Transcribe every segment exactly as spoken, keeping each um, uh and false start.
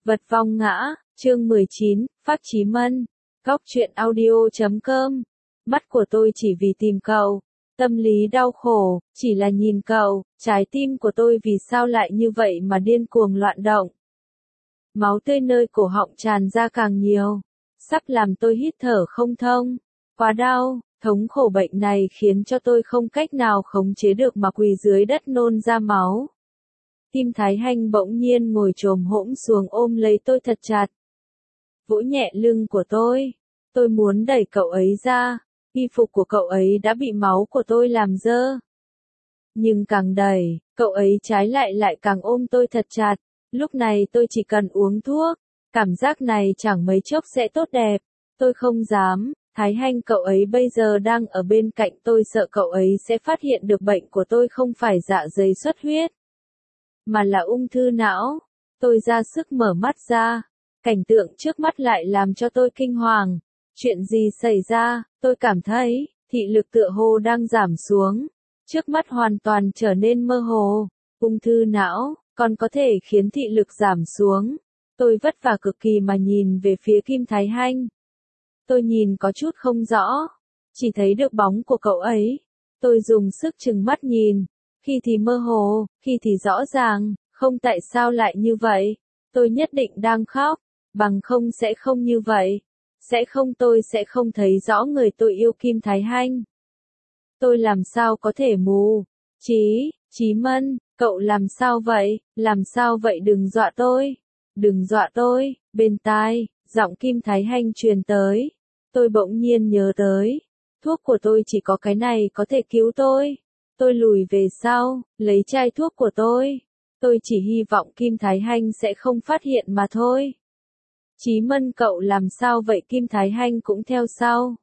Vật vong ngã, chương mười chín, Phác Chí Mân, Góc truyện audio chấm com. Mắt của tôi chỉ vì tìm cậu, tâm lý đau khổ, chỉ là nhìn cậu, trái tim của tôi vì sao lại như vậy mà điên cuồng loạn động. Máu tươi nơi cổ họng tràn ra càng nhiều, sắp làm tôi hít thở không thông. Quá đau, thống khổ bệnh này khiến cho tôi không cách nào khống chế được mà quỳ dưới đất nôn ra máu. Tim Thái Hanh bỗng nhiên ngồi chồm hỗn xuống ôm lấy tôi thật chặt. Vỗ nhẹ lưng của tôi. Tôi muốn đẩy cậu ấy ra. Y phục của cậu ấy đã bị máu của tôi làm dơ. Nhưng càng đẩy, cậu ấy trái lại lại càng ôm tôi thật chặt. Lúc này tôi chỉ cần uống thuốc. Cảm giác này chẳng mấy chốc sẽ tốt đẹp. Tôi không dám. Thái Hanh cậu ấy bây giờ đang ở bên cạnh tôi, sợ cậu ấy sẽ phát hiện được bệnh của tôi không phải dạ dày xuất huyết, mà là ung thư não. Tôi ra sức mở mắt ra. Cảnh tượng trước mắt lại làm cho tôi kinh hoàng. Chuyện gì xảy ra? Tôi cảm thấy, thị lực tựa hồ đang giảm xuống. Trước mắt hoàn toàn trở nên mơ hồ. Ung thư não, còn có thể khiến thị lực giảm xuống. Tôi vất vả cực kỳ mà nhìn về phía Kim Thái Hanh. Tôi nhìn có chút không rõ. Chỉ thấy được bóng của cậu ấy. Tôi dùng sức trừng mắt nhìn. Khi thì mơ hồ, khi thì rõ ràng, không tại sao lại như vậy. Tôi nhất định đang khóc, bằng không sẽ không như vậy. Sẽ không, tôi sẽ không thấy rõ người tôi yêu Kim Thái Hanh. Tôi làm sao có thể mù? Chí, Chí Mân, cậu làm sao vậy? Làm sao vậy, đừng dọa tôi. Đừng dọa tôi. Bên tai, giọng Kim Thái Hanh truyền tới. Tôi bỗng nhiên nhớ tới. Thuốc của tôi chỉ có cái này có thể cứu tôi. Tôi lùi về sau, lấy chai thuốc của tôi. Tôi chỉ hy vọng Kim Thái Hanh sẽ không phát hiện mà thôi. Chí Mân, cậu làm sao vậy? Kim Thái Hanh cũng theo sau.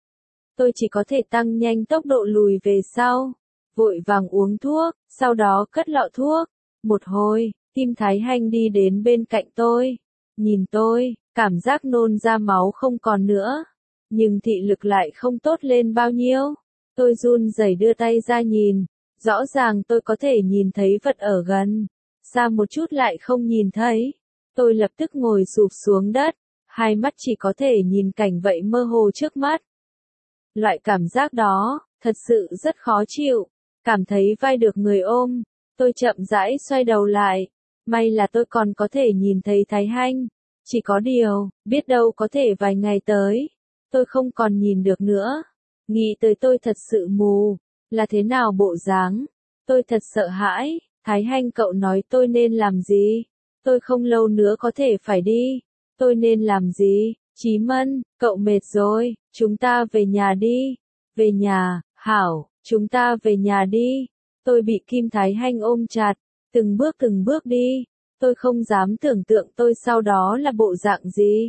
Tôi chỉ có thể tăng nhanh tốc độ lùi về sau. Vội vàng uống thuốc, sau đó cất lọ thuốc. Một hồi, Kim Thái Hanh đi đến bên cạnh tôi. Nhìn tôi, cảm giác nôn ra máu không còn nữa. Nhưng thị lực lại không tốt lên bao nhiêu. Tôi run rẩy đưa tay ra nhìn. Rõ ràng tôi có thể nhìn thấy vật ở gần. Xa một chút lại không nhìn thấy. Tôi lập tức ngồi sụp xuống đất. Hai mắt chỉ có thể nhìn cảnh vậy mơ hồ trước mắt. Loại cảm giác đó, thật sự rất khó chịu. Cảm thấy vai được người ôm. Tôi chậm rãi xoay đầu lại. May là tôi còn có thể nhìn thấy Thái Hanh. Chỉ có điều, biết đâu có thể vài ngày tới. Tôi không còn nhìn được nữa. Nghĩ tới tôi thật sự mù. Là thế nào bộ dáng? Tôi thật sợ hãi. Thái Hanh, cậu nói tôi nên làm gì? Tôi không lâu nữa có thể phải đi. Tôi nên làm gì? Chí Mân, cậu mệt rồi. Chúng ta về nhà đi. Về nhà, hảo, chúng ta về nhà đi. Tôi bị Kim Thái Hanh ôm chặt. Từng bước từng bước đi. Tôi không dám tưởng tượng tôi sau đó là bộ dạng gì.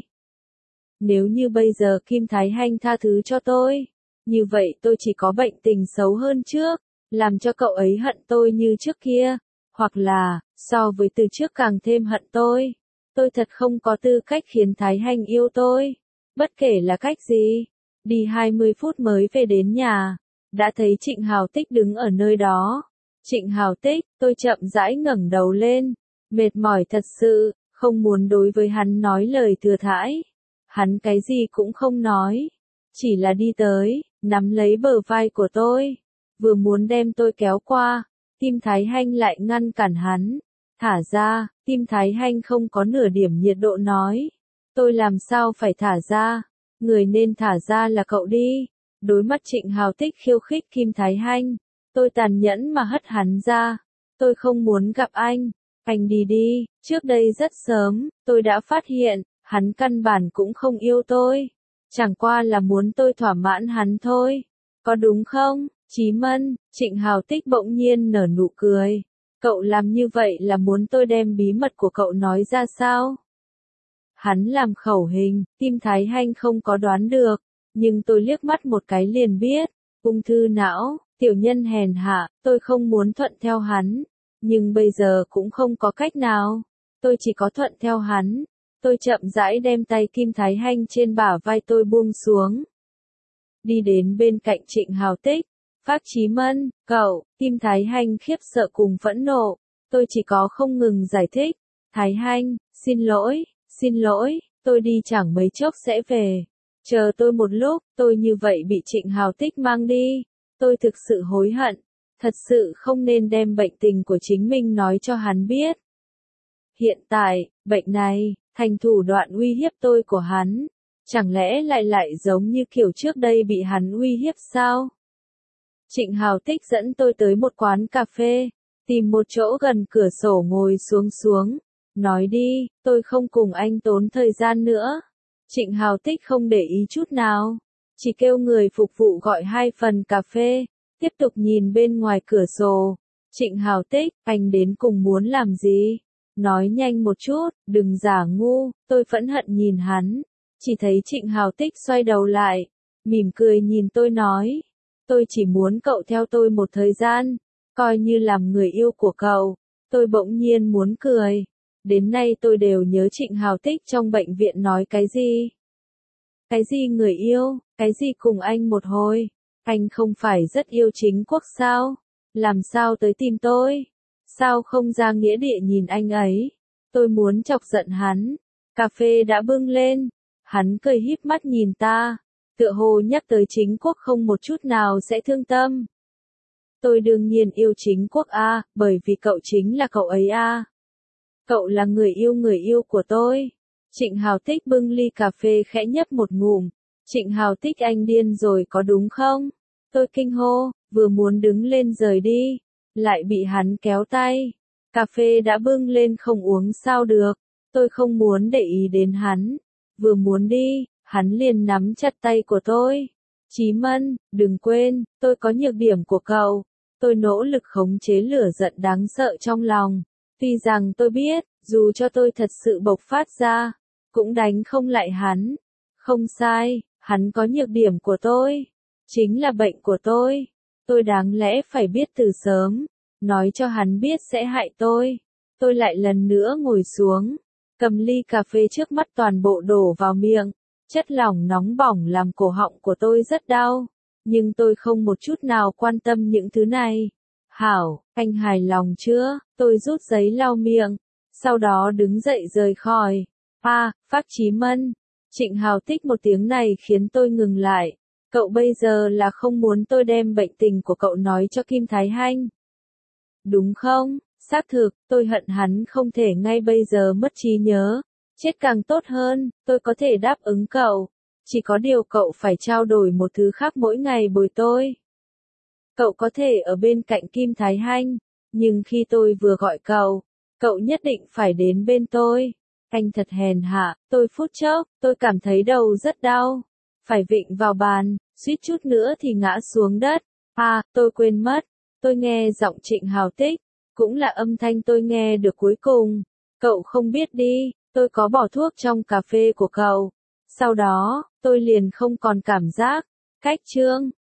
Nếu như bây giờ Kim Thái Hanh tha thứ cho tôi, như vậy tôi chỉ có bệnh tình xấu hơn trước, làm cho cậu ấy hận tôi như trước kia, hoặc là, so với từ trước càng thêm hận tôi. Tôi thật không có tư cách khiến Thái Hanh yêu tôi. Bất kể là cách gì. Đi hai mươi phút mới về đến nhà. Đã thấy Trịnh Hào Tích đứng ở nơi đó. Trịnh Hào Tích, tôi chậm rãi ngẩng đầu lên. Mệt mỏi thật sự, không muốn đối với hắn nói lời thừa thãi. Hắn cái gì cũng không nói. Chỉ là đi tới, nắm lấy bờ vai của tôi. Vừa muốn đem tôi kéo qua. Tim Thái Hanh lại ngăn cản hắn. Thả ra, Tim Thái Hanh không có nửa điểm nhiệt độ nói. Tôi làm sao phải thả ra? Người nên thả ra là cậu đi. Đối mặt Trịnh Hào Tích khiêu khích Kim Thái Hanh. Tôi tàn nhẫn mà hất hắn ra. Tôi không muốn gặp anh. Anh đi đi. Trước đây rất sớm, tôi đã phát hiện, hắn căn bản cũng không yêu tôi. Chẳng qua là muốn tôi thỏa mãn hắn thôi. Có đúng không, Chí Mân? Trịnh Hào Tích bỗng nhiên nở nụ cười. Cậu làm như vậy là muốn tôi đem bí mật của cậu nói ra sao? Hắn làm khẩu hình, Tim Thái Hanh không có đoán được. Nhưng tôi liếc mắt một cái liền biết. Ung thư não, tiểu nhân hèn hạ, tôi không muốn thuận theo hắn. Nhưng bây giờ cũng không có cách nào. Tôi chỉ có thuận theo hắn. Tôi chậm rãi đem tay Kim Thái Hanh trên bả vai tôi buông xuống. Đi đến bên cạnh Trịnh Hào Tích. Phác Chí Mân, cậu, Kim Thái Hanh khiếp sợ cùng phẫn nộ. Tôi chỉ có không ngừng giải thích. Thái Hanh, xin lỗi, xin lỗi, tôi đi chẳng mấy chốc sẽ về. Chờ tôi một lúc, tôi như vậy bị Trịnh Hào Tích mang đi. Tôi thực sự hối hận, thật sự không nên đem bệnh tình của chính mình nói cho hắn biết. Hiện tại, bệnh này, thành thủ đoạn uy hiếp tôi của hắn. Chẳng lẽ lại lại giống như kiểu trước đây bị hắn uy hiếp sao? Trịnh Hào Tích dẫn tôi tới một quán cà phê, tìm một chỗ gần cửa sổ ngồi xuống xuống. Nói đi, tôi không cùng anh tốn thời gian nữa. Trịnh Hào Tích không để ý chút nào, chỉ kêu người phục vụ gọi hai phần cà phê, tiếp tục nhìn bên ngoài cửa sổ. Trịnh Hào Tích, anh đến cùng muốn làm gì? Nói nhanh một chút, đừng giả ngu. Tôi phẫn hận nhìn hắn, chỉ thấy Trịnh Hào Tích xoay đầu lại, mỉm cười nhìn tôi nói, tôi chỉ muốn cậu theo tôi một thời gian, coi như làm người yêu của cậu. Tôi bỗng nhiên muốn cười. Đến nay tôi đều nhớ Trịnh Hào Tích trong bệnh viện nói cái gì. Cái gì người yêu, cái gì cùng anh một hồi. Anh không phải rất yêu chính quốc sao? Làm sao tới tìm tôi? Sao không ra nghĩa địa nhìn anh ấy? Tôi muốn chọc giận hắn. Cà phê đã bưng lên. Hắn cười híp mắt nhìn ta. Tựa hồ nhắc tới chính quốc không một chút nào sẽ thương tâm. Tôi đương nhiên yêu chính quốc a, bởi vì cậu chính là cậu ấy a. Cậu là người yêu người yêu của tôi. Trịnh Hào Tích bưng ly cà phê khẽ nhấp một ngụm. Trịnh Hào Tích, anh điên rồi có đúng không? Tôi kinh hô, vừa muốn đứng lên rời đi, lại bị hắn kéo tay. Cà phê đã bưng lên không uống sao được. Tôi không muốn để ý đến hắn. Vừa muốn đi, hắn liền nắm chặt tay của tôi. Chí Mân, đừng quên, tôi có nhược điểm của cậu. Tôi nỗ lực khống chế lửa giận đáng sợ trong lòng. Tuy rằng tôi biết, dù cho tôi thật sự bộc phát ra, cũng đánh không lại hắn. Không sai, hắn có nhược điểm của tôi. Chính là bệnh của tôi. Tôi đáng lẽ phải biết từ sớm. Nói cho hắn biết sẽ hại tôi. Tôi lại lần nữa ngồi xuống. Cầm ly cà phê trước mắt toàn bộ đổ vào miệng. Chất lỏng nóng bỏng làm cổ họng của tôi rất đau. Nhưng tôi không một chút nào quan tâm những thứ này. Hảo, anh hài lòng chưa? Tôi rút giấy lau miệng. Sau đó đứng dậy rời khỏi. À, Phác Chí Mân. Trịnh Hào Tích một tiếng này khiến tôi ngừng lại. Cậu bây giờ là không muốn tôi đem bệnh tình của cậu nói cho Kim Thái Hanh. Đúng không? Xác thực, tôi hận hắn không thể ngay bây giờ mất trí nhớ. Chết càng tốt hơn, tôi có thể đáp ứng cậu. Chỉ có điều cậu phải trao đổi một thứ khác mỗi ngày bồi tôi. Cậu có thể ở bên cạnh Kim Thái Hanh, nhưng khi tôi vừa gọi cậu, cậu nhất định phải đến bên tôi. Anh thật hèn hạ, tôi phút chốc, tôi cảm thấy đầu rất đau. Phải vịn vào bàn, suýt chút nữa thì ngã xuống đất. À, tôi quên mất, tôi nghe giọng Trịnh Hào Tích, cũng là âm thanh tôi nghe được cuối cùng. Cậu không biết đi, tôi có bỏ thuốc trong cà phê của cậu. Sau đó, tôi liền không còn cảm giác. Cách chương